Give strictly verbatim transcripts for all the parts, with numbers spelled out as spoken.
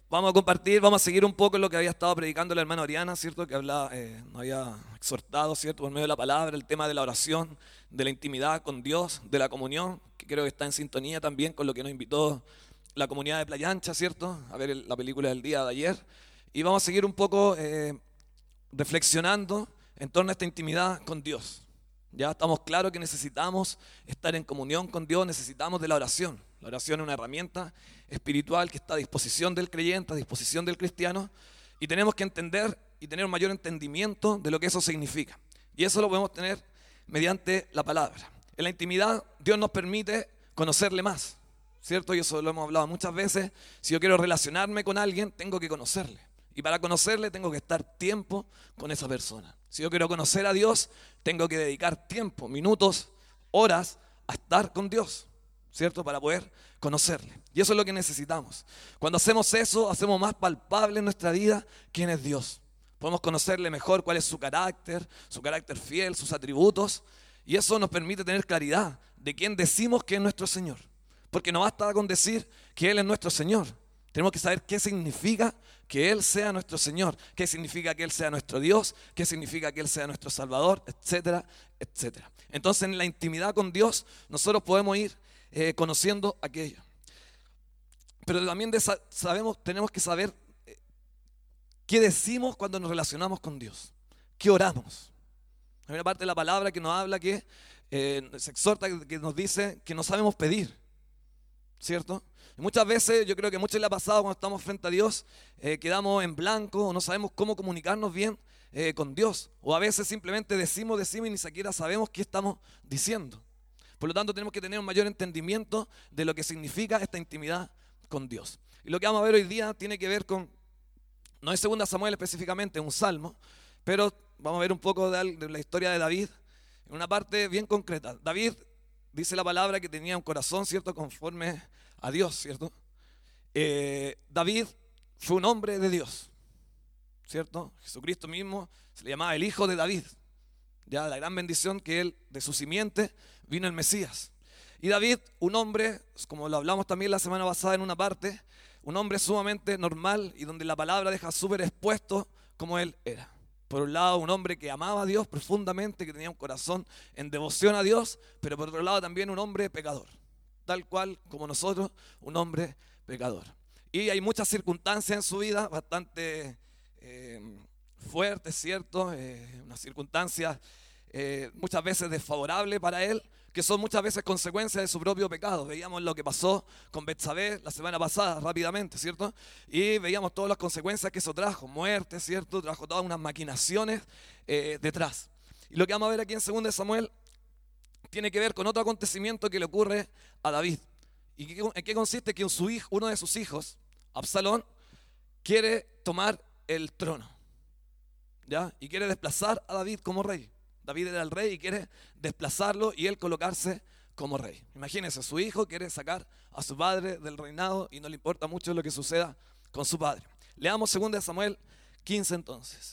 Vamos a compartir, vamos a seguir un poco lo que había estado predicando la hermana Oriana, ¿cierto? Que hablaba, eh, nos había exhortado, ¿cierto? Por medio de la palabra, el tema de la oración, de la intimidad con Dios, de la comunión, que creo que está en sintonía también con lo que nos invitó la comunidad de Playa Ancha, ¿cierto? A ver el- la película del día de ayer. Y vamos a seguir un poco eh, reflexionando en torno a esta intimidad con Dios. Ya estamos claros que necesitamos estar en comunión con Dios, necesitamos de la oración. La oración es una herramienta espiritual que está a disposición del creyente, a disposición del cristiano, y tenemos que entender y tener un mayor entendimiento de lo que eso significa. Y eso lo podemos tener mediante la palabra. En la intimidad, Dios nos permite conocerle más, ¿cierto? Y eso lo hemos hablado muchas veces. Si yo quiero relacionarme con alguien, tengo que conocerle. Y para conocerle tengo que estar tiempo con esa persona. Si yo quiero conocer a Dios, tengo que dedicar tiempo, minutos, horas a estar con Dios, ¿cierto? Para poder conocerle. Y eso es lo que necesitamos. Cuando hacemos eso, hacemos más palpable en nuestra vida quién es Dios. Podemos conocerle mejor cuál es su carácter, su carácter fiel, sus atributos. Y eso nos permite tener claridad de quién decimos que es nuestro Señor. Porque no basta con decir que Él es nuestro Señor. Tenemos que saber qué significa que Él sea nuestro Señor, qué significa que Él sea nuestro Dios, qué significa que Él sea nuestro Salvador, etcétera, etcétera. Entonces, en la intimidad con Dios, nosotros podemos ir eh, conociendo aquello. Pero también de, sabemos, tenemos que saber eh, qué decimos cuando nos relacionamos con Dios, qué oramos. Hay una parte de la palabra que nos habla que eh, se exhorta, que nos dice que no sabemos pedir, ¿cierto? Y muchas veces, yo creo que a muchos les ha pasado cuando estamos frente a Dios, eh, quedamos en blanco o no sabemos cómo comunicarnos bien eh, con Dios. O a veces simplemente decimos, decimos y ni siquiera sabemos qué estamos diciendo. Por lo tanto, tenemos que tener un mayor entendimiento de lo que significa esta intimidad con Dios. Y lo que vamos a ver hoy día tiene que ver con, no es segunda Samuel específicamente, es un salmo, pero vamos a ver un poco de, de la historia de David en una parte bien concreta. David, dice la palabra, que tenía un corazón, ¿cierto?, conforme a Dios, ¿cierto? Eh, David fue un hombre de Dios, ¿cierto? Jesucristo mismo se le llamaba el hijo de David. Ya la gran bendición que él, de su simiente, vino el Mesías. Y David, un hombre, como lo hablamos también la semana pasada en una parte, un hombre sumamente normal y donde la palabra deja súper expuesto como él era. Por un lado, un hombre que amaba a Dios profundamente, que tenía un corazón en devoción a Dios, pero por otro lado también un hombre pecador, tal cual como nosotros, un hombre pecador. Y hay muchas circunstancias en su vida bastante eh, fuertes, ¿cierto? Eh, unas circunstancias eh, muchas veces desfavorables para él, que son muchas veces consecuencias de su propio pecado. Veíamos lo que pasó con Betsabé la semana pasada rápidamente, ¿cierto? Y veíamos todas las consecuencias que eso trajo, muerte, ¿cierto? Trajo todas unas maquinaciones eh, detrás. Y lo que vamos a ver aquí en segunda Samuel tiene que ver con otro acontecimiento que le ocurre a David. ¿Y en qué consiste? Que su hijo, uno de sus hijos, Absalón, quiere tomar el trono, ¿ya? Y quiere desplazar a David como rey. David era el rey y quiere desplazarlo y él colocarse como rey. Imagínense, su hijo quiere sacar a su padre del reinado y no le importa mucho lo que suceda con su padre. Leamos segunda Samuel quince entonces.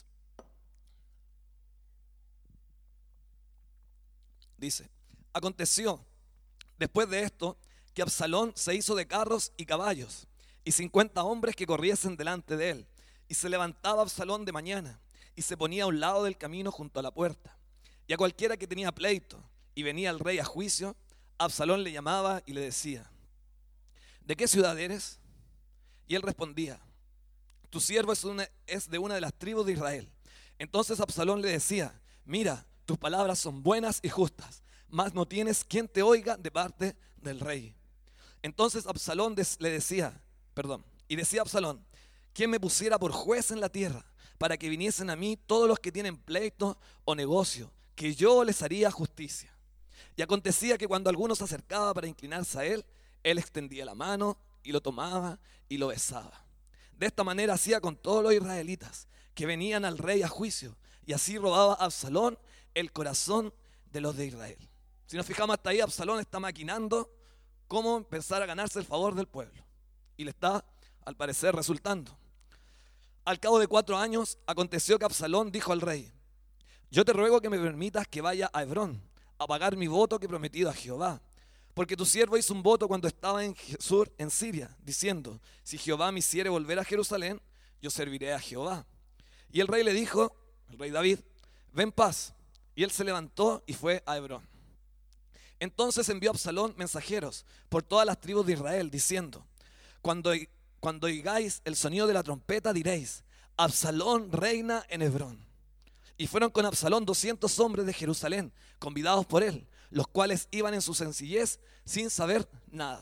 Dice: aconteció después de esto que Absalón se hizo de carros y caballos y cincuenta hombres que corriesen delante de él. Y se levantaba Absalón de mañana y se ponía a un lado del camino junto a la puerta. Y a cualquiera que tenía pleito y venía el rey a juicio, Absalón le llamaba y le decía: ¿de qué ciudad eres? Y él respondía: tu siervo es, una, es de una de las tribus de Israel. Entonces Absalón le decía: mira, tus palabras son buenas y justas, mas no tienes quien te oiga de parte del rey. Entonces Absalón des, le decía, perdón, y decía Absalón: ¿quién me pusiera por juez en la tierra, para que viniesen a mí todos los que tienen pleito o negocio, que yo les haría justicia? Y acontecía que cuando alguno se acercaba para inclinarse a él, él extendía la mano y lo tomaba y lo besaba. De esta manera hacía con todos los israelitas que venían al rey a juicio, y así robaba a Absalón el corazón de los de Israel. Si nos fijamos hasta ahí, Absalón está maquinando cómo empezar a ganarse el favor del pueblo, y le está, al parecer, resultando. Al cabo de cuatro años, aconteció que Absalón dijo al rey: yo te ruego que me permitas que vaya a Hebrón a pagar mi voto que he prometido a Jehová, Porque tu siervo hizo un voto cuando estaba en Sur, en Siria, diciendo, si Jehová me hiciere volver a Jerusalén, yo serviré a Jehová. Y el rey le dijo, el rey David, ven paz. Y él se levantó y fue a Hebrón. Entonces envió Absalón mensajeros por todas las tribus de Israel, diciendo, cuando, cuando oigáis el sonido de la trompeta, diréis, Absalón reina en Hebrón. Y fueron con Absalón doscientos hombres de Jerusalén, convidados por él, los cuales iban en su sencillez sin saber nada.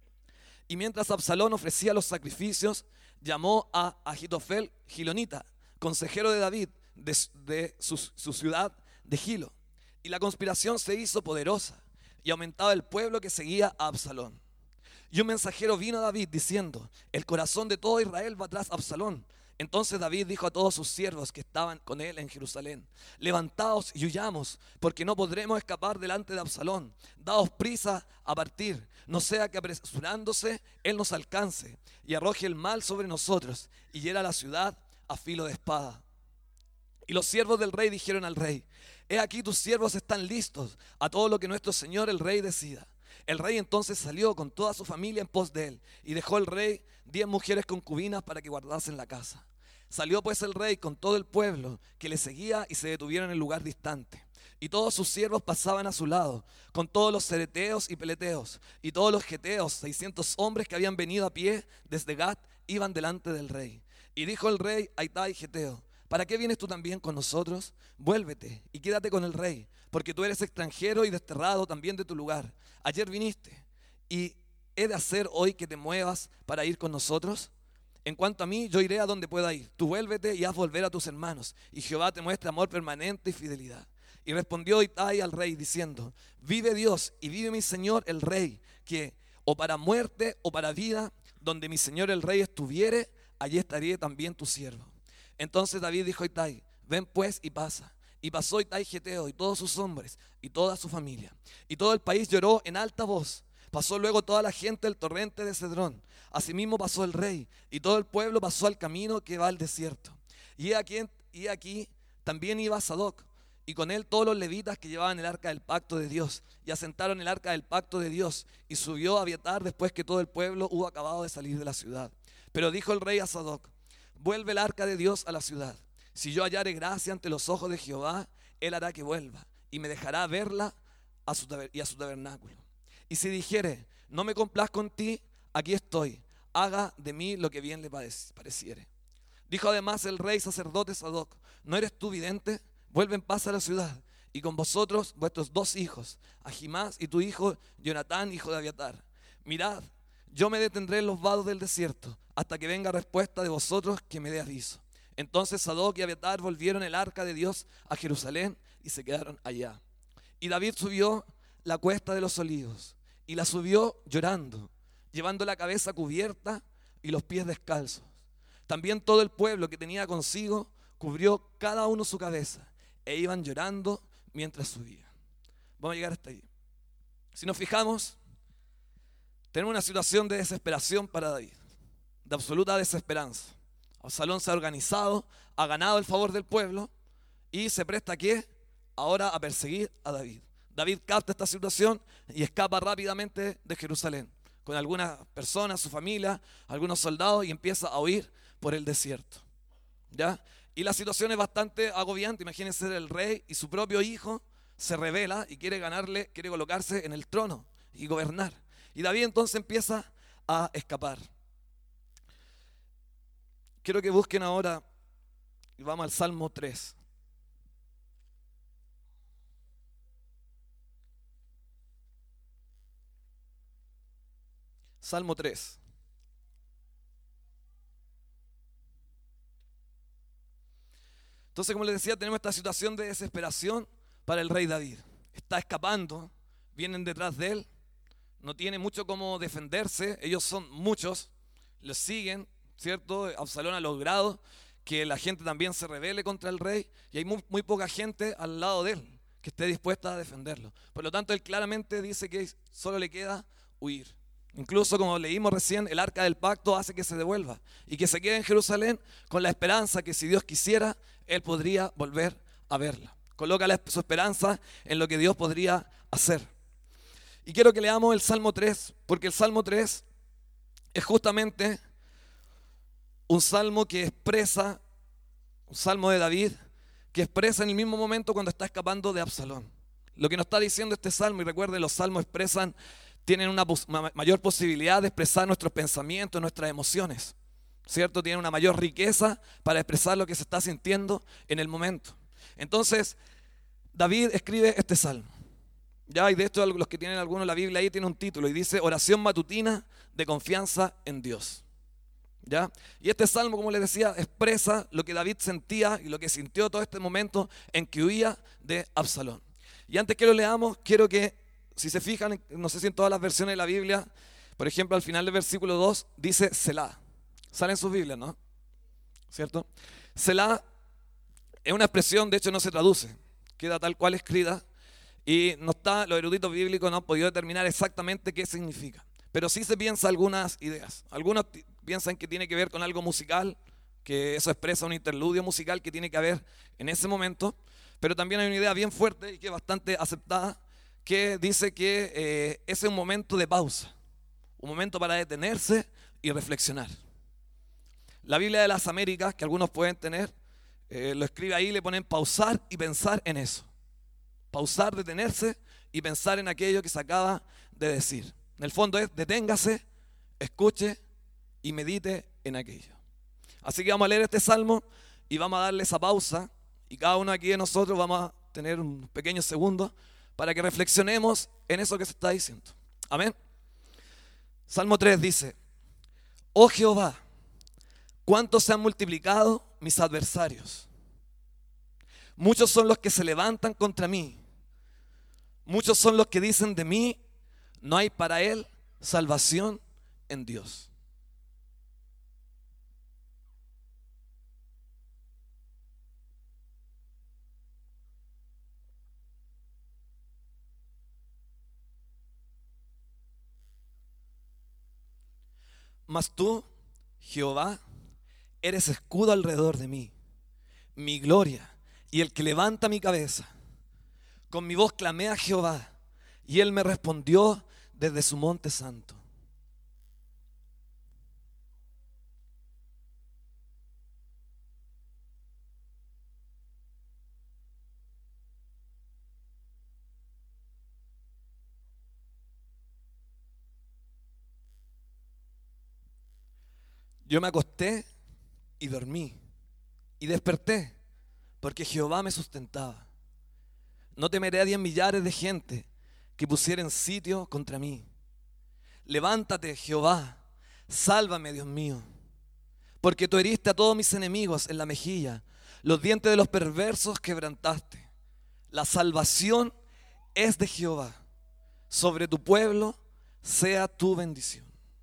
Y mientras Absalón ofrecía los sacrificios, llamó a Ahitofel Gilonita, consejero de David, de, de su, su ciudad de Gilo. Y la conspiración se hizo poderosa, y aumentaba el pueblo que seguía a Absalón. Y un mensajero vino a David diciendo, el corazón de todo Israel va tras Absalón. Entonces David dijo a todos sus siervos que estaban con él en Jerusalén, levantaos y huyamos, porque no podremos escapar delante de Absalón. Daos prisa a partir, no sea que apresurándose él nos alcance y arroje el mal sobre nosotros y hiera la ciudad a filo de espada. Y los siervos del rey dijeron al rey, he aquí tus siervos están listos a todo lo que nuestro señor el rey decida. El rey entonces salió con toda su familia en pos de él, y dejó el rey diez mujeres concubinas para que guardasen la casa. Salió pues el rey con todo el pueblo que le seguía y se detuvieron en el lugar distante. Y todos sus siervos pasaban a su lado, con todos los cereteos y peleteos, y todos los geteos, seiscientos hombres que habían venido a pie desde Gat, iban delante del rey. Y dijo el rey a Itai geteo, ¿para qué vienes tú también con nosotros? Vuélvete y quédate con el rey, porque tú eres extranjero y desterrado también de tu lugar. Ayer viniste, y ¿he de hacer hoy que te muevas para ir con nosotros? En cuanto a mí, yo iré a donde pueda ir. Tú vuélvete y haz volver a tus hermanos, y Jehová te muestre amor permanente y fidelidad. Y respondió Itai al rey diciendo, vive Dios y vive mi señor el rey, que o para muerte o para vida, donde mi señor el rey estuviere, allí estaré también tu siervo. Entonces David dijo a Itai, ven pues y pasa. Y pasó Itai geteo y todos sus hombres y toda su familia. Y todo el país lloró en alta voz. Pasó luego toda la gente del torrente de Cedrón. Asimismo pasó el rey, y todo el pueblo pasó al camino que va al desierto. Y aquí, y aquí también iba Sadoc, y con él todos los levitas que llevaban el arca del pacto de Dios. Y asentaron el arca del pacto de Dios. Y subió a Abiatar después que todo el pueblo hubo acabado de salir de la ciudad. Pero dijo el rey a Sadoc, vuelve el arca de Dios a la ciudad. Si yo hallare gracia ante los ojos de Jehová, él hará que vuelva, y me dejará verla a su y a su tabernáculo. Y si dijere, no me complazco en ti, aquí estoy, haga de mí lo que bien le pareciere. Dijo además el rey sacerdote Sadoc, ¿no eres tú vidente? Vuelve en paz a la ciudad, y con vosotros vuestros dos hijos, Ahimás y tu hijo Jonatán, hijo de Abiatar. Mirad, yo me detendré en los vados del desierto, hasta que venga respuesta de vosotros que me dé aviso. Entonces Sadoc y Abiatar volvieron el arca de Dios a Jerusalén y se quedaron allá. Y David subió la cuesta de los olivos y la subió llorando, llevando la cabeza cubierta y los pies descalzos. También todo el pueblo que tenía consigo cubrió cada uno su cabeza e iban llorando mientras subían. Vamos a llegar hasta ahí. Si nos fijamos, tenemos una situación de desesperación para David, de absoluta desesperanza. Absalón se ha organizado, ha ganado el favor del pueblo y se presta ¿a qué? Ahora a perseguir a David. David capta esta situación y escapa rápidamente de Jerusalén con algunas personas, su familia, algunos soldados, y empieza a huir por el desierto. ¿Ya? Y la situación es bastante agobiante. Imagínense, ser el rey y su propio hijo se rebela y quiere ganarle, quiere colocarse en el trono y gobernar. Y David entonces empieza a escapar. Quiero que busquen ahora, y vamos al Salmo tres. Salmo tres. Entonces, como les decía, tenemos esta situación de desesperación para el rey David. Está escapando, vienen detrás de él, no tiene mucho cómo defenderse, ellos son muchos, lo siguen, ¿cierto? Absalón ha logrado que la gente también se rebele contra el rey y hay muy, muy poca gente al lado de él que esté dispuesta a defenderlo. Por lo tanto, él claramente dice que solo le queda huir. Incluso, como leímos recién, el arca del pacto hace que se devuelva y que se quede en Jerusalén con la esperanza que si Dios quisiera, él podría volver a verla. Coloca su esperanza en lo que Dios podría hacer. Y quiero que leamos el Salmo tres, porque el Salmo tres es justamente un salmo que expresa, un salmo de David, que expresa en el mismo momento cuando está escapando de Absalón. Lo que nos está diciendo este salmo, y recuerde, los salmos expresan, tienen una pos- ma- mayor posibilidad de expresar nuestros pensamientos, nuestras emociones, ¿cierto? Tienen una mayor riqueza para expresar lo que se está sintiendo en el momento. Entonces, David escribe este salmo. Ya, y de esto los que tienen algunos la Biblia ahí tiene un título y dice oración matutina de confianza en Dios. ¿Ya? Y este salmo, como les decía, expresa lo que David sentía y lo que sintió todo este momento en que huía de Absalón. Y antes que lo leamos, quiero que, si se fijan, no sé si en todas las versiones de la Biblia, por ejemplo, al final del versículo dos dice Selah. Sale en sus Biblias, ¿no? ¿Cierto? Selah es una expresión, de hecho no se traduce, queda tal cual escrita. Y no está, los eruditos bíblicos no han podido determinar exactamente qué significa. Pero sí se piensa algunas ideas. Algunos t- piensan que tiene que ver con algo musical, que eso expresa un interludio musical que tiene que haber en ese momento. Pero también hay una idea bien fuerte y que es bastante aceptada, que dice que eh, ese es un momento de pausa, un momento para detenerse y reflexionar. La Biblia de las Américas, que algunos pueden tener, eh, lo escribe ahí, le ponen pausar y pensar en eso. Pausar, detenerse y pensar en aquello que se acaba de decir. En el fondo es deténgase, escuche y medite en aquello. Así que vamos a leer este salmo y vamos a darle esa pausa. Y cada uno aquí de nosotros vamos a tener un pequeño segundo para que reflexionemos en eso que se está diciendo. Amén. Salmo tres dice: oh Jehová, cuánto se han multiplicado mis adversarios. Muchos son los que se levantan contra mí. Muchos son los que dicen de mí, no hay para él salvación en Dios. Mas tú, Jehová, eres escudo alrededor de mí, mi gloria y el que levanta mi cabeza. Con mi voz clamé a Jehová y él me respondió desde su monte santo. Yo me acosté y dormí y desperté porque Jehová me sustentaba. No temeré a diez millares de gente que pusieren sitio contra mí. Levántate, Jehová, sálvame, Dios mío, porque tú heriste a todos mis enemigos en la mejilla, los dientes de los perversos quebrantaste. La salvación es de Jehová, sobre tu pueblo sea tu bendición.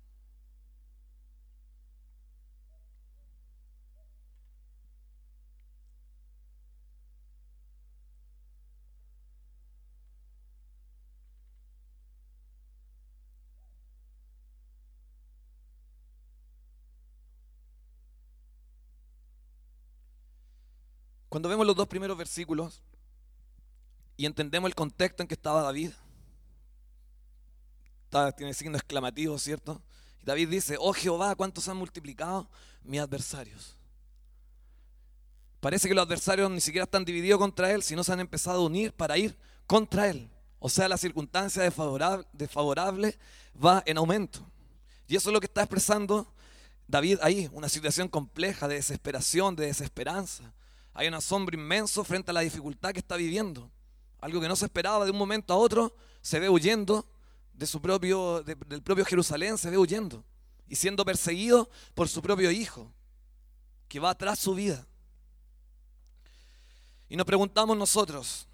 Cuando vemos los dos primeros versículos y entendemos el contexto en que estaba David, está, tiene signo exclamativo, ¿cierto? Y David dice: oh Jehová, ¿cuántos han multiplicado mis adversarios? Parece que los adversarios ni siquiera están divididos contra él, sino se han empezado a unir para ir contra él. O sea, la circunstancia desfavorable, desfavorable va en aumento. Y eso es lo que está expresando David ahí, una situación compleja de desesperación, de desesperanza. Hay un asombro inmenso frente a la dificultad que está viviendo. Algo que no se esperaba de un momento a otro, se ve huyendo de su propio, de, del propio Jerusalén, se ve huyendo y siendo perseguido por su propio hijo, que va tras su vida. Y nos preguntamos nosotros,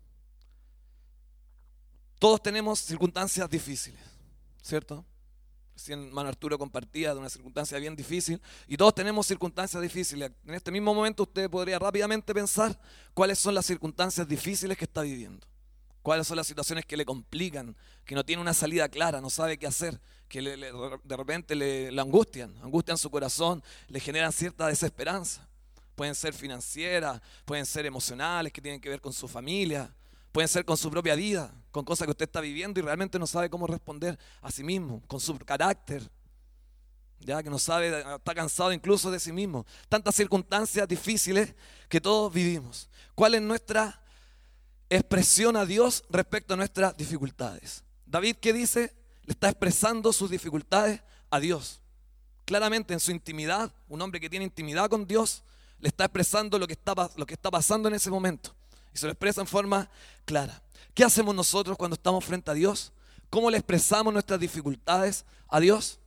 todos tenemos circunstancias difíciles, ¿cierto? Recién hermano Arturo compartía de una circunstancia bien difícil y todos tenemos circunstancias difíciles. En este mismo momento usted podría rápidamente pensar cuáles son las circunstancias difíciles que está viviendo, cuáles son las situaciones que le complican, que no tiene una salida clara, no sabe qué hacer, que le, le, de repente le, le angustian, angustian su corazón, le generan cierta desesperanza. Pueden ser financieras, pueden ser emocionales, que tienen que ver con su familia, Pueden ser con su propia vida, con cosas que usted está viviendo y realmente no sabe cómo responder a sí mismo, con su carácter, ya que no sabe, está cansado incluso de sí mismo. Tantas circunstancias difíciles que todos vivimos. ¿Cuál es nuestra expresión a Dios respecto a nuestras dificultades? David, ¿qué dice? Le está expresando sus dificultades a Dios. Claramente en su intimidad, un hombre que tiene intimidad con Dios, le está expresando lo que está, lo que está pasando en ese momento. Y se lo expresa en forma clara. ¿Qué hacemos nosotros cuando estamos frente a Dios? ¿Cómo le expresamos nuestras dificultades a Dios?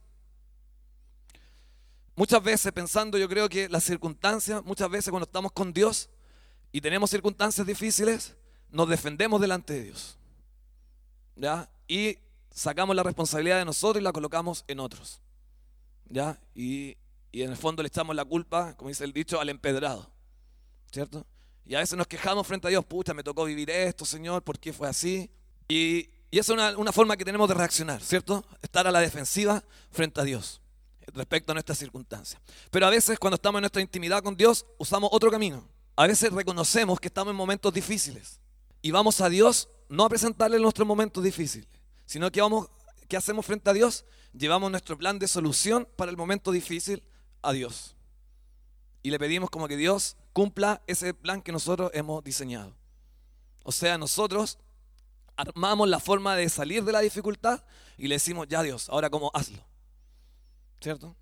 Muchas veces pensando, yo creo que las circunstancias, muchas veces cuando estamos con Dios y tenemos circunstancias difíciles, nos defendemos delante de Dios, ¿ya? Y sacamos la responsabilidad de nosotros y la colocamos en otros, ¿ya? Y, y en el fondo le echamos la culpa, como dice el dicho, al empedrado, ¿cierto? Y a veces nos quejamos frente a Dios, pucha, me tocó vivir esto, Señor, ¿por qué fue así? Y, y esa es una, una forma que tenemos de reaccionar, ¿cierto? Estar a la defensiva frente a Dios respecto a nuestras circunstancias. Pero a veces cuando estamos en nuestra intimidad con Dios, usamos otro camino. A veces reconocemos que estamos en momentos difíciles y vamos a Dios no a presentarle nuestros momentos difíciles, sino que vamos, ¿qué hacemos frente a Dios? Llevamos nuestro plan de solución para el momento difícil a Dios. Y le pedimos como que Dios cumpla ese plan que nosotros hemos diseñado. O sea, nosotros armamos la forma de salir de la dificultad y le decimos, ya Dios, ahora cómo hazlo. ¿Cierto?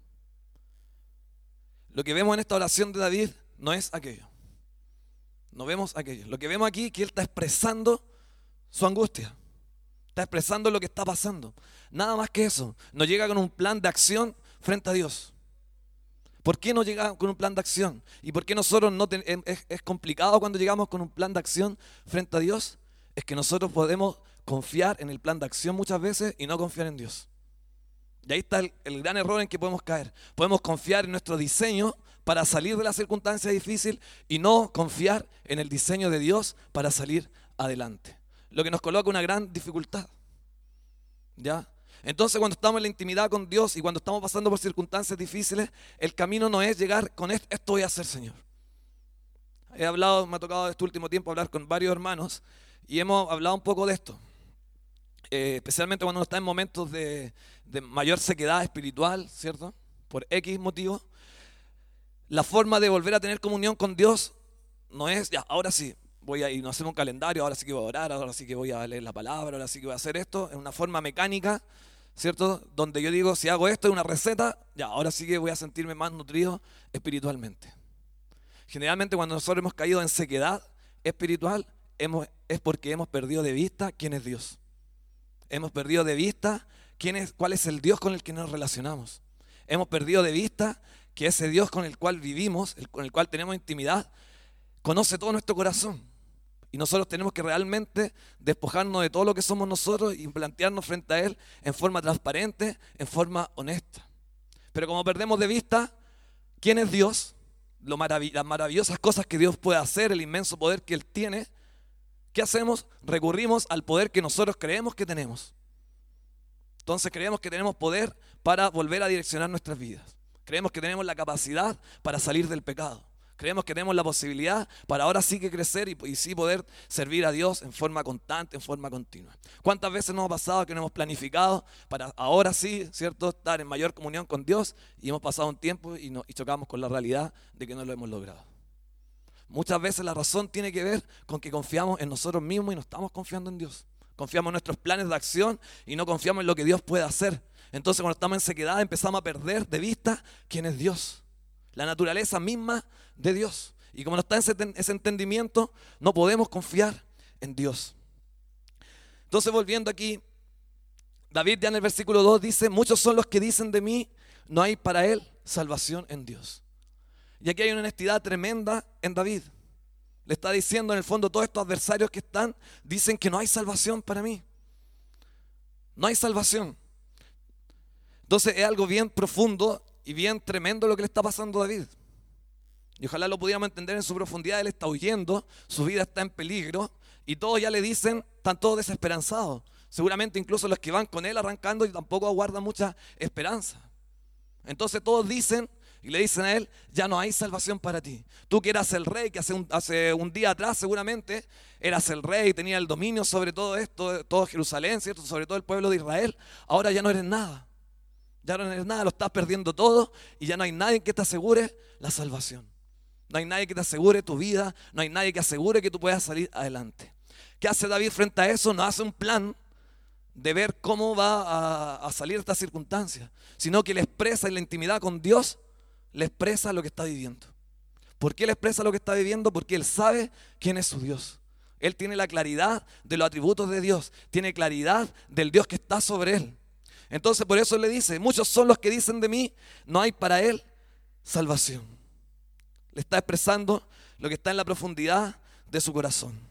Lo que vemos en esta oración de David no es aquello. No vemos aquello. Lo que vemos aquí es que él está expresando su angustia. Está expresando lo que está pasando. Nada más que eso. No llega con un plan de acción frente a Dios. ¿Por qué no llega con un plan de acción? ¿Y por qué nosotros no ten, es, es complicado cuando llegamos con un plan de acción frente a Dios? Es que nosotros podemos confiar en el plan de acción muchas veces y no confiar en Dios. Y ahí está el, el gran error en que podemos caer. Podemos confiar en nuestro diseño para salir de la circunstancia difícil y no confiar en el diseño de Dios para salir adelante. Lo que nos coloca una gran dificultad. ¿Ya? Entonces cuando estamos en la intimidad con Dios y cuando estamos pasando por circunstancias difíciles, el camino no es llegar con esto, esto voy a hacer, Señor. He hablado, me ha tocado este último tiempo hablar con varios hermanos y hemos hablado un poco de esto. Eh, especialmente cuando uno está en momentos de, de mayor sequedad espiritual, ¿cierto? Por X motivo. La forma de volver a tener comunión con Dios no es, ya, ahora sí, voy a ir, nos hacemos un calendario, ahora sí que voy a orar, ahora sí que voy a leer la palabra, ahora sí que voy a hacer esto. Es una forma mecánica, ¿cierto? Donde yo digo, si hago esto, es una receta, ya, ahora sí que voy a sentirme más nutrido espiritualmente. Generalmente cuando nosotros hemos caído en sequedad espiritual, hemos, es porque hemos perdido de vista quién es Dios. Hemos perdido de vista quién es, cuál es el Dios con el que nos relacionamos. Hemos perdido de vista que ese Dios con el cual vivimos, el, con el cual tenemos intimidad, conoce todo nuestro corazón. Y nosotros tenemos que realmente despojarnos de todo lo que somos nosotros y plantearnos frente a Él en forma transparente, en forma honesta. Pero como perdemos de vista quién es Dios, lo marav- las maravillosas cosas que Dios puede hacer, el inmenso poder que Él tiene, ¿qué hacemos? Recurrimos al poder que nosotros creemos que tenemos. Entonces creemos que tenemos poder para volver a direccionar nuestras vidas. Creemos que tenemos la capacidad para salir del pecado. Creemos que tenemos la posibilidad para ahora sí que crecer y, y sí poder servir a Dios en forma constante, en forma continua. ¿Cuántas veces nos ha pasado que nos hemos planificado para ahora sí, ¿cierto?, estar en mayor comunión con Dios y hemos pasado un tiempo y, no, y chocamos con la realidad de que no lo hemos logrado? Muchas veces la razón tiene que ver con que confiamos en nosotros mismos y no estamos confiando en Dios. Confiamos en nuestros planes de acción y no confiamos en lo que Dios puede hacer. Entonces cuando estamos en sequedad empezamos a perder de vista quién es Dios. La naturaleza misma de Dios. Y como no está ese, ese entendimiento, no podemos confiar en Dios. Entonces volviendo aquí, David ya en el versículo dos dice, muchos son los que dicen de mí, no hay para él salvación en Dios. Y aquí hay una honestidad tremenda en David. Le está diciendo en el fondo, todos estos adversarios que están, dicen que no hay salvación para mí. No hay salvación. Entonces es algo bien profundo y bien tremendo lo que le está pasando a David. Y ojalá lo pudiéramos entender en su profundidad. Él está huyendo, su vida está en peligro y todos ya le dicen, están todos desesperanzados. Seguramente incluso los que van con él arrancando y tampoco aguardan mucha esperanza. Entonces todos dicen y le dicen a él, ya no hay salvación para ti. Tú que eras el rey, que hace un, hace un día atrás seguramente eras el rey, tenía el dominio sobre todo esto, todo Jerusalén, ¿cierto? Sobre todo el pueblo de Israel, ahora ya no eres nada. Ya no eres nada, lo estás perdiendo todo y ya no hay nadie que te asegure la salvación. No hay nadie que te asegure tu vida, no hay nadie que asegure que tú puedas salir adelante. ¿Qué hace David frente a eso? No hace un plan de ver cómo va a, a salir esta circunstancia, sino que le expresa en la intimidad con Dios, le expresa lo que está viviendo. ¿Por qué le expresa lo que está viviendo? Porque él sabe quién es su Dios. Él tiene la claridad de los atributos de Dios, tiene claridad del Dios que está sobre él. Entonces por eso le dice, muchos son los que dicen de mí, no hay para él salvación. Le está expresando lo que está en la profundidad de su corazón.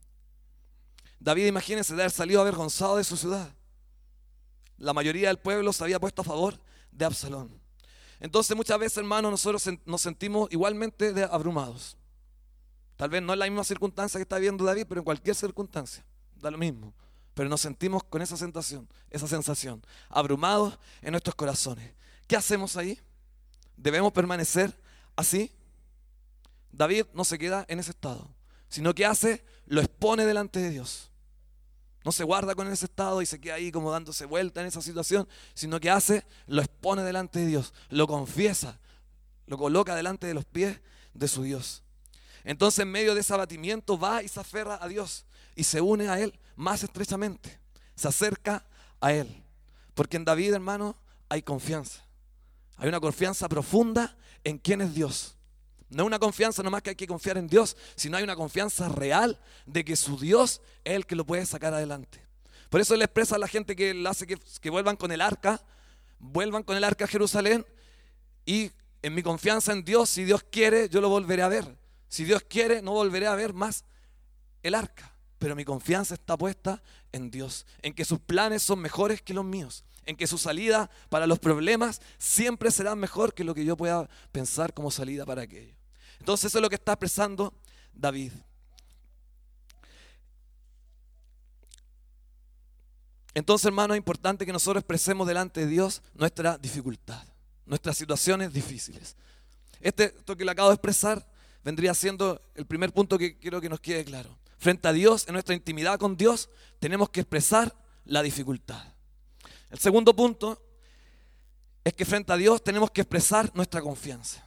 David, imagínense, de haber salido avergonzado de su ciudad. La mayoría del pueblo se había puesto a favor de Absalón. Entonces muchas veces, hermanos, nosotros nos sentimos igualmente abrumados. Tal vez no es la misma circunstancia que está viviendo David, pero en cualquier circunstancia, da lo mismo. Pero nos sentimos con esa sensación, esa sensación, abrumados en nuestros corazones. ¿Qué hacemos ahí? ¿Debemos permanecer así? David no se queda en ese estado, sino que hace, lo expone delante de Dios. No se guarda con ese estado y se queda ahí como dándose vuelta en esa situación, sino que hace, lo expone delante de Dios, lo confiesa, lo coloca delante de los pies de su Dios. Entonces en medio de ese abatimiento va y se aferra a Dios y se une a Él más estrechamente, se acerca a Él. Porque en David, hermano, hay confianza. Hay una confianza profunda en quién es Dios. No es una confianza nomás que hay que confiar en Dios, sino hay una confianza real de que su Dios es el que lo puede sacar adelante. Por eso él expresa a la gente que le hace que, que vuelvan con el arca, vuelvan con el arca a Jerusalén y en mi confianza en Dios, si Dios quiere, yo lo volveré a ver. Si Dios quiere, no volveré a ver más el arca. Pero mi confianza está puesta en Dios, en que sus planes son mejores que los míos, en que su salida para los problemas siempre será mejor que lo que yo pueda pensar como salida para aquello. Entonces eso es lo que está expresando David. Entonces, hermano, es importante que nosotros expresemos delante de Dios nuestra dificultad, nuestras situaciones difíciles. Este, esto que le acabo de expresar vendría siendo el primer punto que quiero que nos quede claro. Frente a Dios, en nuestra intimidad con Dios, tenemos que expresar la dificultad. El segundo punto es que frente a Dios tenemos que expresar nuestra confianza.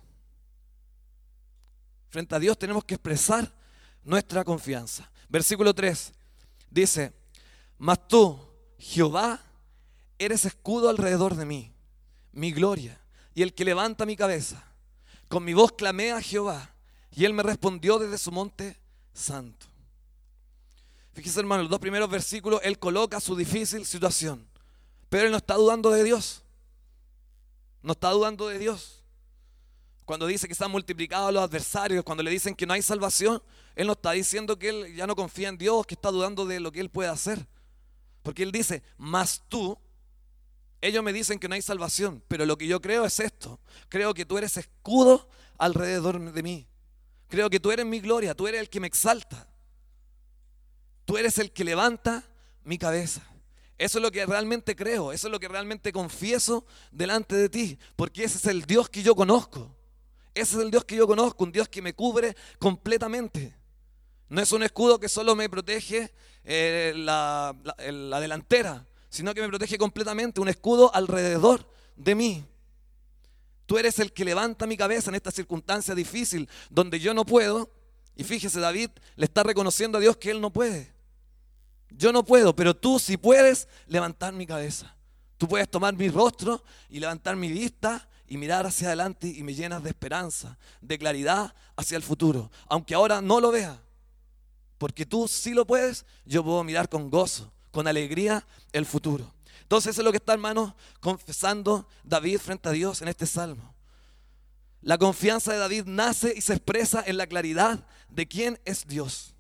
Frente a Dios tenemos que expresar nuestra confianza. Versículo tres dice, mas tú, Jehová, eres escudo alrededor de mí, mi gloria y el que levanta mi cabeza. Con mi voz clamé a Jehová y él me respondió desde su monte santo. Fíjese, hermano, los dos primeros versículos él coloca su difícil situación, pero él no está dudando de Dios. No está dudando de Dios. Cuando dice que están multiplicados los adversarios, cuando le dicen que no hay salvación, él no está diciendo que él ya no confía en Dios, que está dudando de lo que él puede hacer. Porque él dice, mas tú, ellos me dicen que no hay salvación, pero lo que yo creo es esto. Creo que tú eres escudo alrededor de mí. Creo que tú eres mi gloria, tú eres el que me exalta. Tú eres el que levanta mi cabeza. Eso es lo que realmente creo, eso es lo que realmente confieso delante de ti, porque ese es el Dios que yo conozco. Ese es el Dios que yo conozco, un Dios que me cubre completamente. No es un escudo que solo me protege eh, la, la, la delantera, sino que me protege completamente, un escudo alrededor de mí. Tú eres el que levanta mi cabeza en esta circunstancia difícil, donde yo no puedo. Y fíjese, David le está reconociendo a Dios que él no puede. Yo no puedo, pero tú sí puedes levantar mi cabeza. Tú puedes tomar mi rostro y levantar mi vista y mirar hacia adelante y me llenas de esperanza, de claridad hacia el futuro. Aunque ahora no lo vea, porque tú sí lo puedes, yo puedo mirar con gozo, con alegría el futuro. Entonces eso es lo que está, hermanos, confesando David frente a Dios en este salmo. La confianza de David nace y se expresa en la claridad de quién es Dios.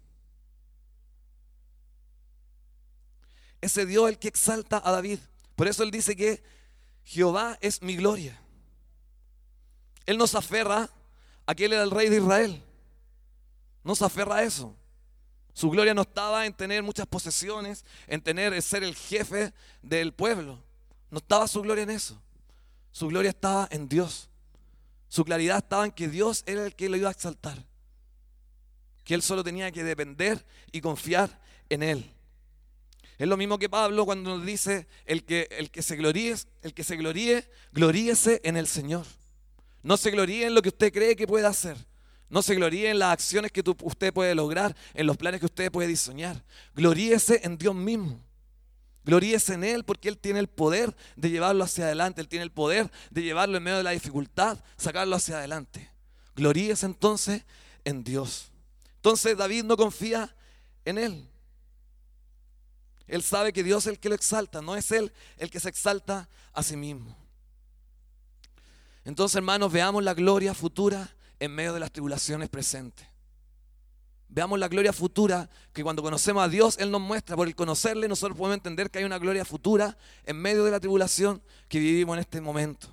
Ese Dios el que exalta a David. Por eso él dice que Jehová es mi gloria. Él no se aferra a que él era el rey de Israel. No se aferra a eso. Su gloria no estaba en tener muchas posesiones, en tener, en ser el jefe del pueblo. No estaba su gloria en eso. Su gloria estaba en Dios. Su claridad estaba en que Dios era el que lo iba a exaltar, que él solo tenía que depender y confiar en él. Es lo mismo que Pablo cuando nos dice, el que, el que se gloríe, el que se gloríe, gloríese en el Señor. No se gloríe en lo que usted cree que puede hacer. No se gloríe en las acciones que tú, usted puede lograr, en los planes que usted puede diseñar. Gloríese en Dios mismo. Gloríese en Él porque Él tiene el poder de llevarlo hacia adelante. Él tiene el poder de llevarlo en medio de la dificultad, sacarlo hacia adelante. Gloríese entonces en Dios. Entonces David no confía en Él. Él sabe que Dios es el que lo exalta, no es Él el que se exalta a sí mismo. Entonces, hermanos, veamos la gloria futura en medio de las tribulaciones presentes. Veamos la gloria futura que cuando conocemos a Dios, Él nos muestra. Por el conocerle, nosotros podemos entender que hay una gloria futura en medio de la tribulación que vivimos en este momento.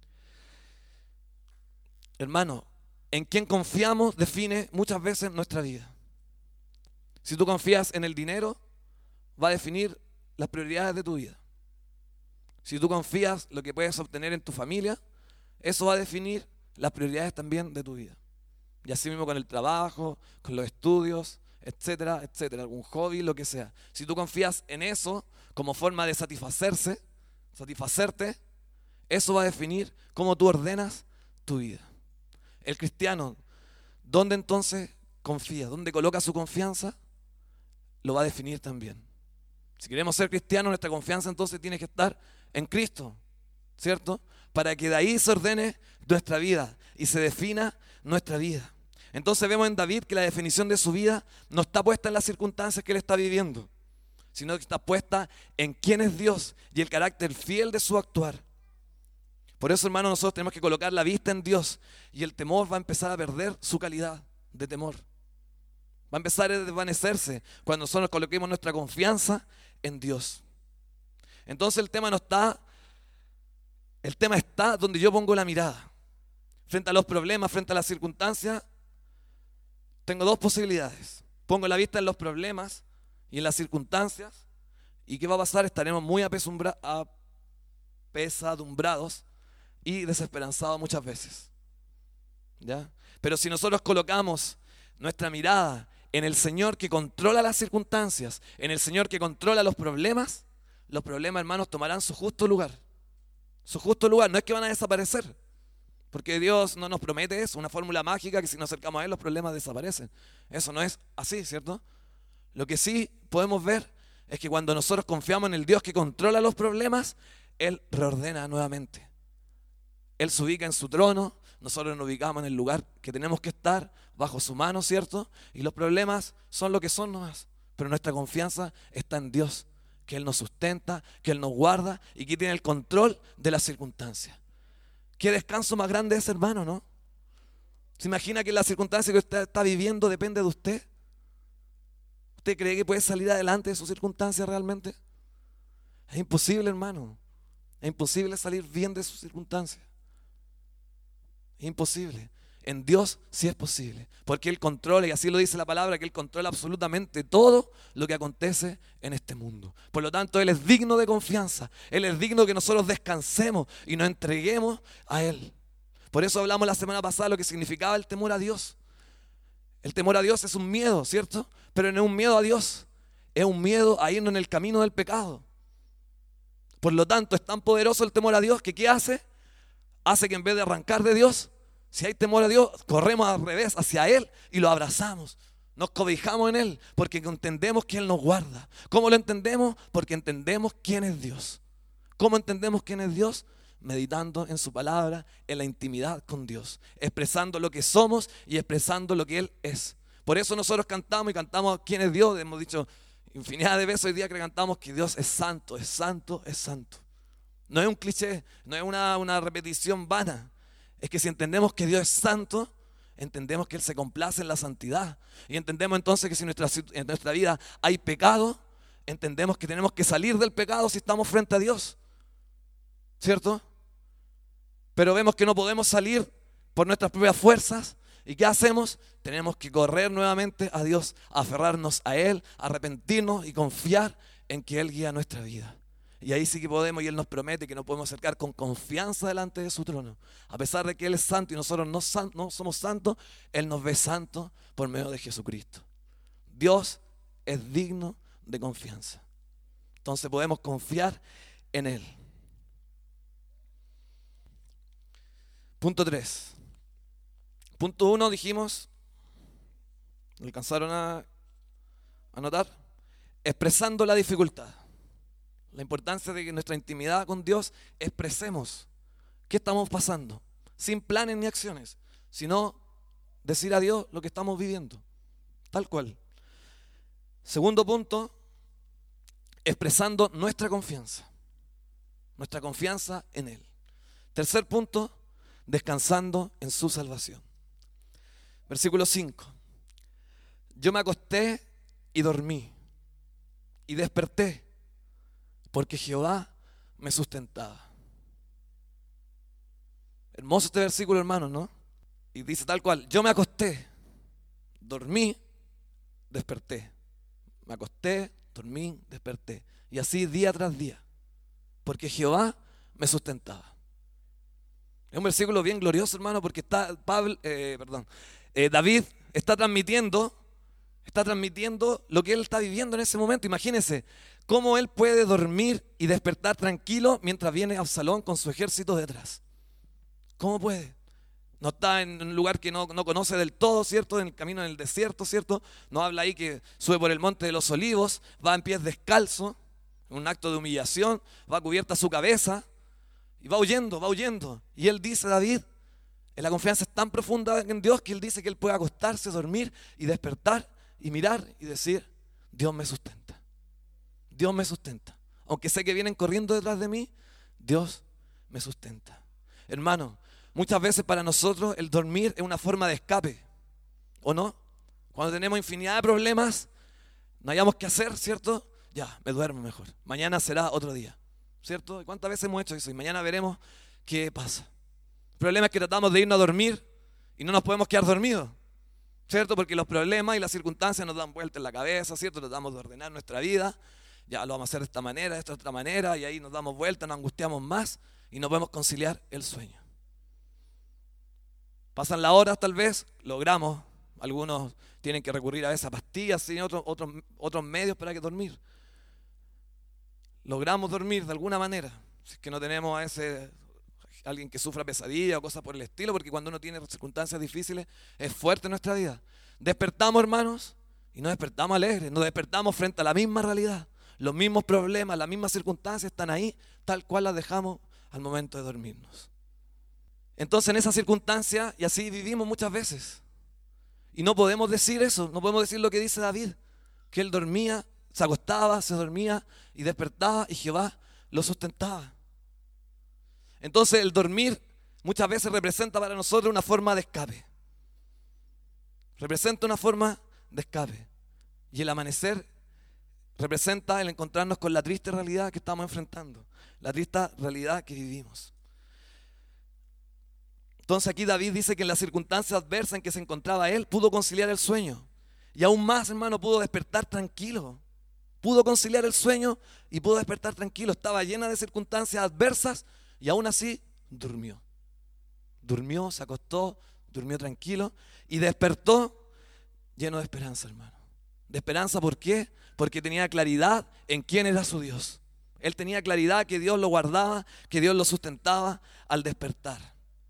Hermano, en quien confiamos define muchas veces nuestra vida. Si tú confías en el dinero, va a definir las prioridades de tu vida. Si tú confías en lo que puedes obtener en tu familia, eso va a definir las prioridades también de tu vida. Y así mismo con el trabajo, con los estudios, etcétera, etcétera, algún hobby, lo que sea. Si tú confías en eso como forma de satisfacerse, satisfacerte, eso va a definir cómo tú ordenas tu vida. El cristiano, ¿dónde entonces confía? ¿Dónde coloca su confianza? Lo va a definir también. Si queremos ser cristianos, nuestra confianza entonces tiene que estar en Cristo, ¿cierto? Para que de ahí se ordene nuestra vida y se defina nuestra vida. Entonces vemos en David que la definición de su vida no está puesta en las circunstancias que él está viviendo, sino que está puesta en quién es Dios y el carácter fiel de su actuar. Por eso, hermanos, nosotros tenemos que colocar la vista en Dios y el temor va a empezar a perder su calidad de temor. Va a empezar a desvanecerse cuando nosotros coloquemos nuestra confianza en Dios. Entonces el tema no está, el tema está donde yo pongo la mirada. Frente a los problemas, frente a las circunstancias, tengo dos posibilidades. Pongo la vista en los problemas y en las circunstancias. ¿Y qué va a pasar? Estaremos muy apesadumbrados y desesperanzados muchas veces. ¿Ya? Pero si nosotros colocamos nuestra mirada en el Señor que controla las circunstancias, en el Señor que controla los problemas, los problemas, hermanos, tomarán su justo lugar. Su justo lugar, no es que van a desaparecer. Porque Dios no nos promete eso, una fórmula mágica que si nos acercamos a Él los problemas desaparecen. Eso no es así, ¿cierto? Lo que sí podemos ver es que cuando nosotros confiamos en el Dios que controla los problemas, Él reordena nuevamente. Él se ubica en su trono, nosotros nos ubicamos en el lugar que tenemos que estar, bajo su mano, ¿cierto? Y los problemas son lo que son nomás. Pero nuestra confianza está en Dios, que Él nos sustenta, que Él nos guarda y que tiene el control de las circunstancias. Qué descanso más grande es, hermano, ¿no? ¿Se imagina que la circunstancia que usted está viviendo depende de usted? ¿Usted cree que puede salir adelante de su circunstancia realmente? Es imposible, hermano. Es imposible salir bien de su circunstancia. Es imposible. En Dios sí es posible, porque Él controla, y así lo dice la palabra, que Él controla absolutamente todo lo que acontece en este mundo. Por lo tanto, Él es digno de confianza. Él es digno que nosotros descansemos y nos entreguemos a Él. Por eso hablamos la semana pasada de lo que significaba el temor a Dios. El temor a Dios es un miedo, ¿cierto? Pero no es un miedo a Dios, es un miedo a irnos en el camino del pecado. Por lo tanto, es tan poderoso el temor a Dios que ¿qué hace? Hace que en vez de arrancar de Dios, si hay temor a Dios, corremos al revés hacia Él y lo abrazamos. Nos cobijamos en Él porque entendemos que Él nos guarda. ¿Cómo lo entendemos? Porque entendemos quién es Dios. ¿Cómo entendemos quién es Dios? Meditando en su palabra, en la intimidad con Dios, expresando lo que somos y expresando lo que Él es. Por eso nosotros cantamos y cantamos quién es Dios. Hemos dicho infinidad de veces hoy día que cantamos que Dios es santo, es santo, es santo. No es un cliché, no es una, una repetición vana. Es que si entendemos que Dios es santo, entendemos que Él se complace en la santidad. Y entendemos entonces que si en nuestra, en nuestra vida hay pecado, entendemos que tenemos que salir del pecado si estamos frente a Dios. ¿Cierto? Pero vemos que no podemos salir por nuestras propias fuerzas. ¿Y qué hacemos? Tenemos que correr nuevamente a Dios, aferrarnos a Él, arrepentirnos y confiar en que Él guía nuestra vida. Y ahí sí que podemos, y Él nos promete que nos podemos acercar con confianza delante de su trono. A pesar de que Él es santo y nosotros no, san, no somos santos, Él nos ve santos por medio de Jesucristo. Dios es digno de confianza. Entonces podemos confiar en Él. Punto tres. Punto uno dijimos, ¿lo alcanzaron a anotar? Expresando la dificultad. La importancia de que en nuestra intimidad con Dios expresemos qué estamos pasando, sin planes ni acciones, sino decir a Dios lo que estamos viviendo, tal cual. Segundo punto, expresando nuestra confianza, nuestra confianza en Él. Tercer punto, descansando en su salvación. Versículo cinco. Yo me acosté y dormí y desperté porque Jehová me sustentaba. Hermoso este versículo, hermanos, ¿no? Y dice tal cual, yo me acosté, dormí, desperté. Me acosté, dormí, desperté. Y así día tras día, porque Jehová me sustentaba. Es un versículo bien glorioso, hermano, porque está Pablo, eh, perdón, eh, David está transmitiendo, está transmitiendo lo que él está viviendo en ese momento. Imagínense cómo él puede dormir y despertar tranquilo mientras viene Absalón con su ejército detrás. ¿Cómo puede? No está en un lugar que no, no conoce del todo, ¿cierto? En el camino en el desierto, ¿cierto? No habla ahí que sube por el monte de los olivos, va en pies descalzo, en un acto de humillación, va cubierta su cabeza y va huyendo, va huyendo. Y él dice, David, la confianza es tan profunda en Dios que él dice que él puede acostarse, dormir y despertar y mirar y decir, Dios me sustenta. Dios me sustenta. Aunque sé que vienen corriendo detrás de mí, Dios me sustenta. Hermano, muchas veces para nosotros el dormir es una forma de escape, ¿o no? Cuando tenemos infinidad de problemas, no hayamos qué hacer, ¿cierto? Ya, me duermo mejor. Mañana será otro día, ¿cierto? ¿Cuántas veces hemos hecho eso? Y mañana veremos qué pasa. El problema es que tratamos de irnos a dormir y no nos podemos quedar dormidos, ¿cierto? Porque los problemas y las circunstancias nos dan vuelta en la cabeza, ¿cierto? Tratamos de ordenar nuestra vida. Ya lo vamos a hacer de esta manera, de esta otra manera, y ahí nos damos vuelta, nos angustiamos más y no podemos conciliar el sueño. Pasan las horas tal vez, logramos, algunos tienen que recurrir a esas pastillas y otros, otros, otros medios para que dormir. Logramos dormir de alguna manera, si es que no tenemos a ese alguien que sufra pesadilla o cosas por el estilo, porque cuando uno tiene circunstancias difíciles es fuerte en nuestra vida. Despertamos, hermanos, y nos despertamos alegres, nos despertamos frente a la misma realidad. Los mismos problemas, las mismas circunstancias están ahí, tal cual las dejamos al momento de dormirnos. Entonces en esa circunstancia, y así vivimos muchas veces, y no podemos decir eso, no podemos decir lo que dice David, que él dormía, se acostaba, se dormía y despertaba y Jehová lo sustentaba. Entonces el dormir muchas veces representa para nosotros una forma de escape. Representa una forma de escape. Y el amanecer representa el encontrarnos con la triste realidad que estamos enfrentando, la triste realidad que vivimos. Entonces aquí David dice que en las circunstancias adversas en que se encontraba él, pudo conciliar el sueño. Y aún más, hermano, pudo despertar tranquilo. Pudo conciliar el sueño y pudo despertar tranquilo. Estaba llena de circunstancias adversas y aún así durmió. Durmió, se acostó, durmió tranquilo y despertó lleno de esperanza, hermano. De esperanza, ¿por qué? Porque tenía claridad en quién era su Dios. Él tenía claridad que Dios lo guardaba, que Dios lo sustentaba al despertar.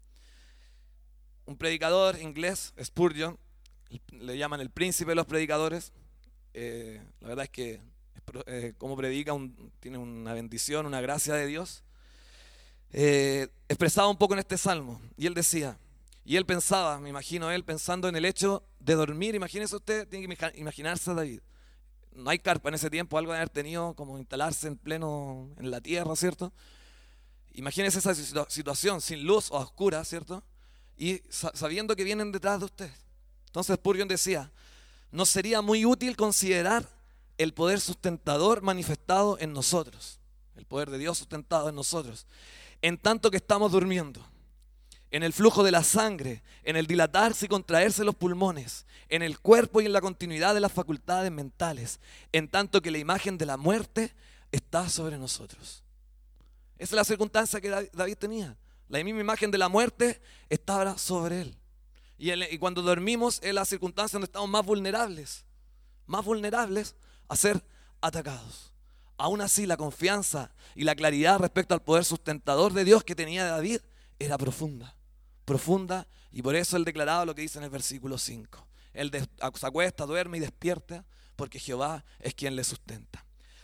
Un predicador inglés, Spurgeon, le llaman el príncipe de los predicadores. Eh, la verdad es que eh, como predica un, tiene una bendición, una gracia de Dios. Eh, expresaba un poco en este salmo y él decía, y él pensaba, me imagino él pensando en el hecho de dormir. Imagínese usted, tiene que imaginarse a David. No hay carpa en ese tiempo, algo de haber tenido como instalarse en pleno en la tierra, ¿cierto? Imagínese esa situación sin luz o a oscuras, ¿cierto? Y sabiendo que vienen detrás de usted. Entonces Spurgeon decía, ¿no sería muy útil considerar el poder sustentador manifestado en nosotros? El poder de Dios sustentado en nosotros. En tanto que estamos durmiendo, en el flujo de la sangre, en el dilatarse y contraerse los pulmones, en el cuerpo y en la continuidad de las facultades mentales, en tanto que la imagen de la muerte está sobre nosotros. Esa es la circunstancia que David tenía. La misma imagen de la muerte estaba sobre él. Y, él, y cuando dormimos es la circunstancia donde estamos más vulnerables, más vulnerables a ser atacados. Aún así, la confianza y la claridad respecto al poder sustentador de Dios que tenía David era profunda, profunda, y por eso él declaraba lo que dice en el versículo cinco. Él de, se acuesta, duerme y despierta, porque Jehová es quien le sustenta.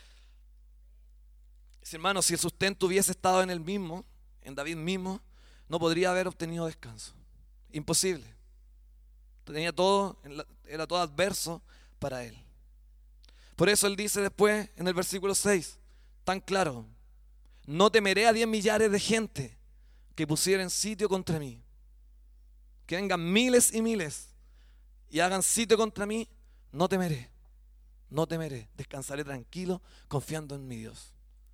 Hermanos, si el sustento hubiese estado en él mismo, en David mismo, no podría haber obtenido descanso. Imposible. Tenía todo, era todo adverso para él. Por eso él dice después en el versículo seis, tan claro: no temeré a diez millares de gente que pusieren sitio contra mí. Que vengan miles y miles y hagan sitio contra mí, no temeré. No temeré. Descansaré tranquilo, confiando en mi Dios.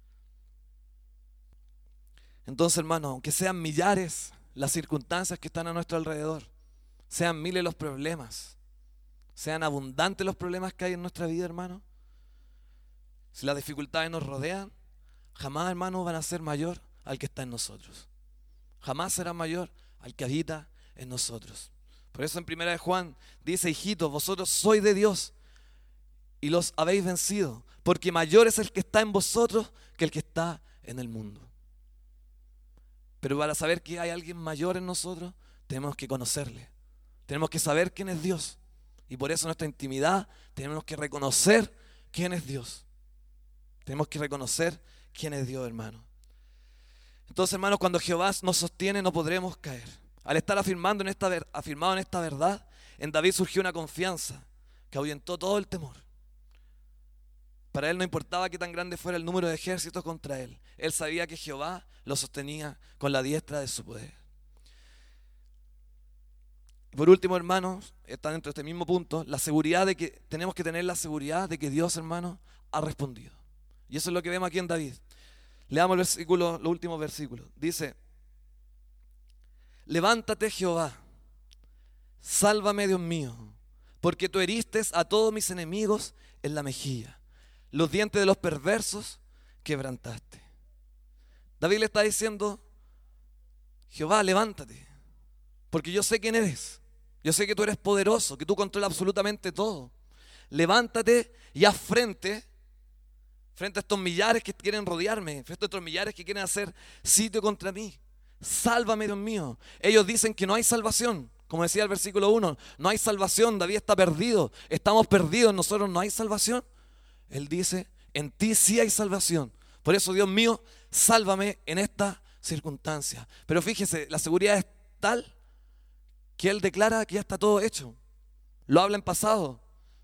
Entonces, hermano, aunque sean millares las circunstancias que están a nuestro alrededor, sean miles los problemas, sean abundantes los problemas que hay en nuestra vida, hermano, si las dificultades nos rodean, jamás, hermano, van a ser mayor al que está en nosotros. Jamás será mayor al que habita en nosotros. Por eso en primera de Juan dice: hijitos, vosotros sois de Dios y los habéis vencido, porque mayor es el que está en vosotros que el que está en el mundo. Pero para saber que hay alguien mayor en nosotros, tenemos que conocerle. Tenemos que saber quién es Dios. Y por eso en nuestra intimidad tenemos que reconocer quién es Dios. Tenemos que reconocer quién es Dios, hermano. Entonces, hermanos, cuando Jehová nos sostiene, no podremos caer. Al estar afirmando en esta, afirmado en esta verdad, en David surgió una confianza que ahuyentó todo el temor. Para él no importaba qué tan grande fuera el número de ejércitos contra él. Él sabía que Jehová lo sostenía con la diestra de su poder. Y por último, hermanos, está dentro de este mismo punto, la seguridad de que tenemos que tener la seguridad de que Dios, hermanos, ha respondido. Y eso es lo que vemos aquí en David. Leamos el versículo, los últimos versículos. Dice: levántate, Jehová, sálvame, Dios mío, porque tú heriste a todos mis enemigos en la mejilla. Los dientes de los perversos quebrantaste. David le está diciendo: Jehová, levántate, porque yo sé quién eres. Yo sé que tú eres poderoso, que tú controlas absolutamente todo. Levántate y haz frente, frente a estos millares que quieren rodearme, frente a estos millares que quieren hacer sitio contra mí. Sálvame, Dios mío. Ellos dicen que no hay salvación. Como decía el versículo uno, no hay salvación, David está perdido, estamos perdidos, nosotros no hay salvación. Él dice: en ti sí hay salvación. Por eso, Dios mío, sálvame en esta circunstancia. Pero fíjese, la seguridad es tal que él declara que ya está todo hecho. Lo habla en pasado.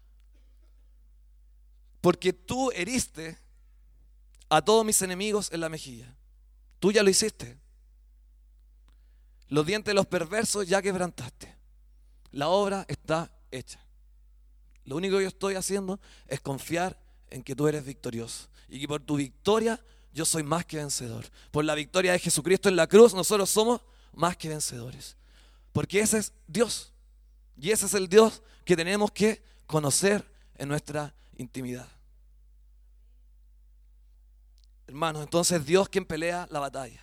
Porque tú heriste a todos mis enemigos en la mejilla. Tú ya lo hiciste. Los dientes de los perversos ya quebrantaste. La obra está hecha. Lo único que yo estoy haciendo es confiar en que tú eres victorioso y que por tu victoria yo soy más que vencedor. Por la victoria de Jesucristo en la cruz nosotros somos más que vencedores. Porque ese es Dios. Y ese es el Dios que tenemos que conocer en nuestra intimidad. Hermanos, entonces Dios quien pelea la batalla.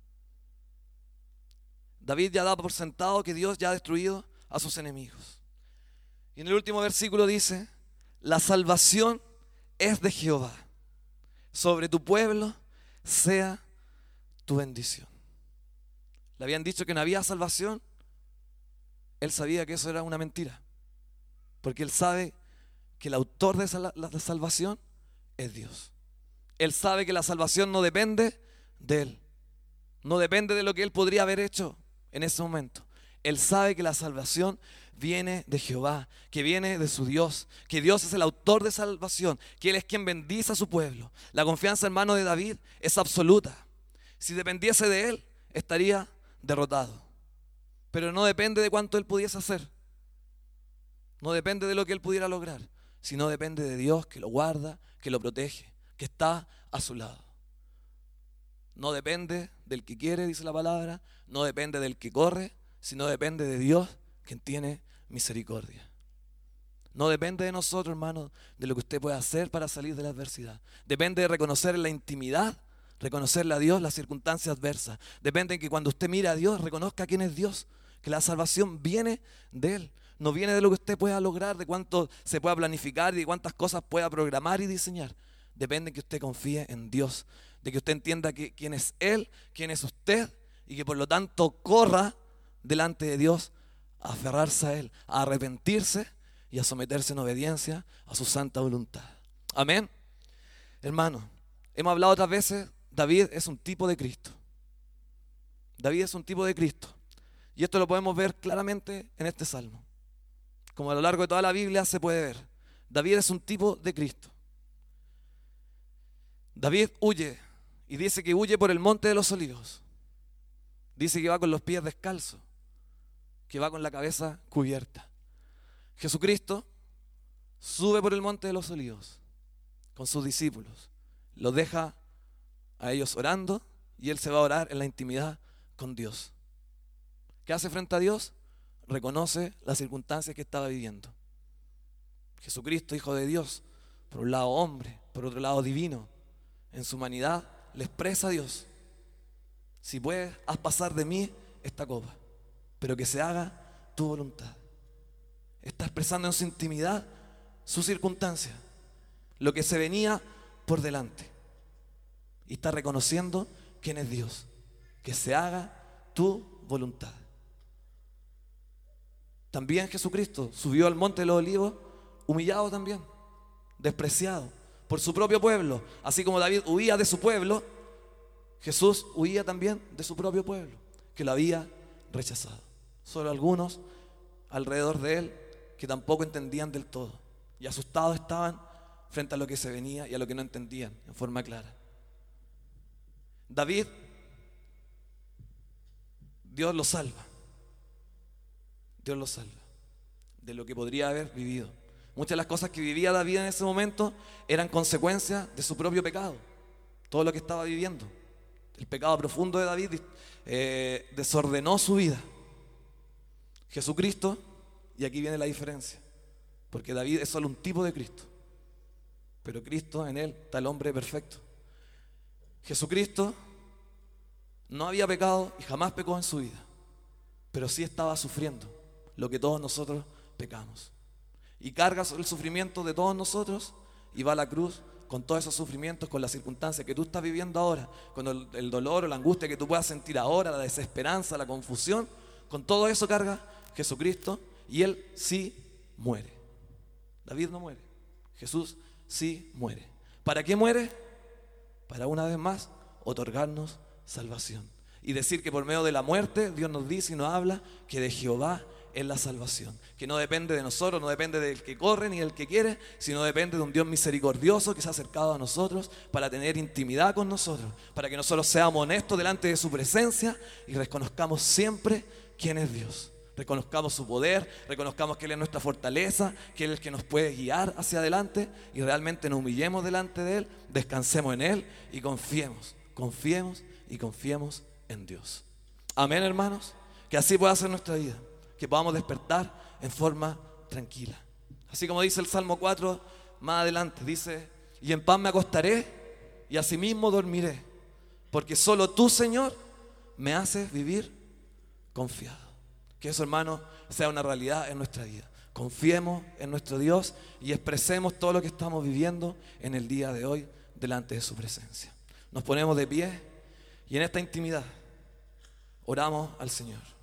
David ya da por sentado que Dios ya ha destruido a sus enemigos. Y en el último versículo dice: la salvación es de Jehová, sobre tu pueblo sea tu bendición. Le habían dicho que no había salvación. Él sabía que eso era una mentira, porque él sabe que el autor de la salvación es Dios. Él sabe que la salvación no depende de él, no depende de lo que él podría haber hecho en ese momento. Él sabe que la salvación viene de Jehová, que viene de su Dios, que Dios es el autor de salvación, que Él es quien bendice a su pueblo. La confianza, hermano, de David es absoluta. Si dependiese de él, estaría derrotado. Pero no depende de cuánto él pudiese hacer. No depende de lo que él pudiera lograr, sino depende de Dios que lo guarda, que lo protege, que está a su lado. No depende del que quiere, dice la palabra, no depende del que corre, sino depende de Dios, quien tiene misericordia. No depende de nosotros, hermano, de lo que usted pueda hacer para salir de la adversidad. Depende de reconocer en la intimidad, reconocerle a Dios las circunstancias adversas. Depende de que cuando usted mire a Dios, reconozca quién es Dios, que la salvación viene de Él. No viene de lo que usted pueda lograr, de cuánto se pueda planificar y de cuántas cosas pueda programar y diseñar. Depende de que usted confíe en Dios, de que usted entienda que, quién es Él, quién es usted, y que por lo tanto corra delante de Dios a aferrarse a Él, a arrepentirse y a someterse en obediencia a su santa voluntad. Amén. Hermano, hemos hablado otras veces, David es un tipo de Cristo. David es un tipo de Cristo. Y esto lo podemos ver claramente en este salmo. Como a lo largo de toda la Biblia se puede ver. David es un tipo de Cristo. David huye y dice que huye por el monte de los olivos. Dice que va con los pies descalzos, que va con la cabeza cubierta. Jesucristo sube por el monte de los olivos con sus discípulos. Los deja a ellos orando y Él se va a orar en la intimidad con Dios. ¿Qué hace frente a Dios? Reconoce las circunstancias que estaba viviendo. Jesucristo, Hijo de Dios, por un lado hombre, por otro lado divino, en su humanidad le expresa a Dios: si puedes, haz pasar de mí esta copa, pero que se haga tu voluntad. Está expresando en su intimidad su circunstancia, lo que se venía por delante, y está reconociendo quién es Dios. Que se haga tu voluntad. También Jesucristo subió al monte de los olivos humillado también, despreciado por su propio pueblo. Así como David huía de su pueblo, Jesús huía también de su propio pueblo, que lo había rechazado. Solo algunos alrededor de él que tampoco entendían del todo y asustados estaban frente a lo que se venía y a lo que no entendían en forma clara. David, Dios lo salva. Dios lo salva de lo que podría haber vivido. Muchas de las cosas que vivía David en ese momento eran consecuencias de su propio pecado. Todo lo que estaba viviendo, el pecado profundo de David eh, desordenó su vida. Jesucristo, y aquí viene la diferencia, porque David es solo un tipo de Cristo, pero Cristo, en él está el hombre perfecto. Jesucristo no había pecado y jamás pecó en su vida, pero sí estaba sufriendo lo que todos nosotros pecamos, y carga el sufrimiento de todos nosotros y va a la cruz con todos esos sufrimientos, con las circunstancias que tú estás viviendo ahora, con el, el dolor o la angustia que tú puedas sentir ahora, la desesperanza, la confusión. Con todo eso carga Jesucristo y Él sí muere. David no muere, Jesús sí muere. ¿Para qué muere? Para una vez más otorgarnos salvación y decir que por medio de la muerte Dios nos dice y nos habla que de Jehová es la salvación, que no depende de nosotros, no depende del que corre ni del que quiere, sino depende de un Dios misericordioso que se ha acercado a nosotros para tener intimidad con nosotros, para que nosotros seamos honestos delante de su presencia y reconozcamos siempre quién es Dios. Reconozcamos su poder, reconozcamos que Él es nuestra fortaleza, que Él es el que nos puede guiar hacia adelante y realmente nos humillemos delante de Él, descansemos en Él y confiemos, confiemos y confiemos en Dios. Amén, hermanos. Que así pueda ser nuestra vida, que podamos despertar en forma tranquila. Así como dice el Salmo cuatro más adelante, dice: y en paz me acostaré y asimismo dormiré, porque solo tú, Señor, me haces vivir confiado. Que eso, hermano, sea una realidad en nuestra vida. Confiemos en nuestro Dios y expresemos todo lo que estamos viviendo en el día de hoy delante de su presencia. Nos ponemos de pie y en esta intimidad oramos al Señor.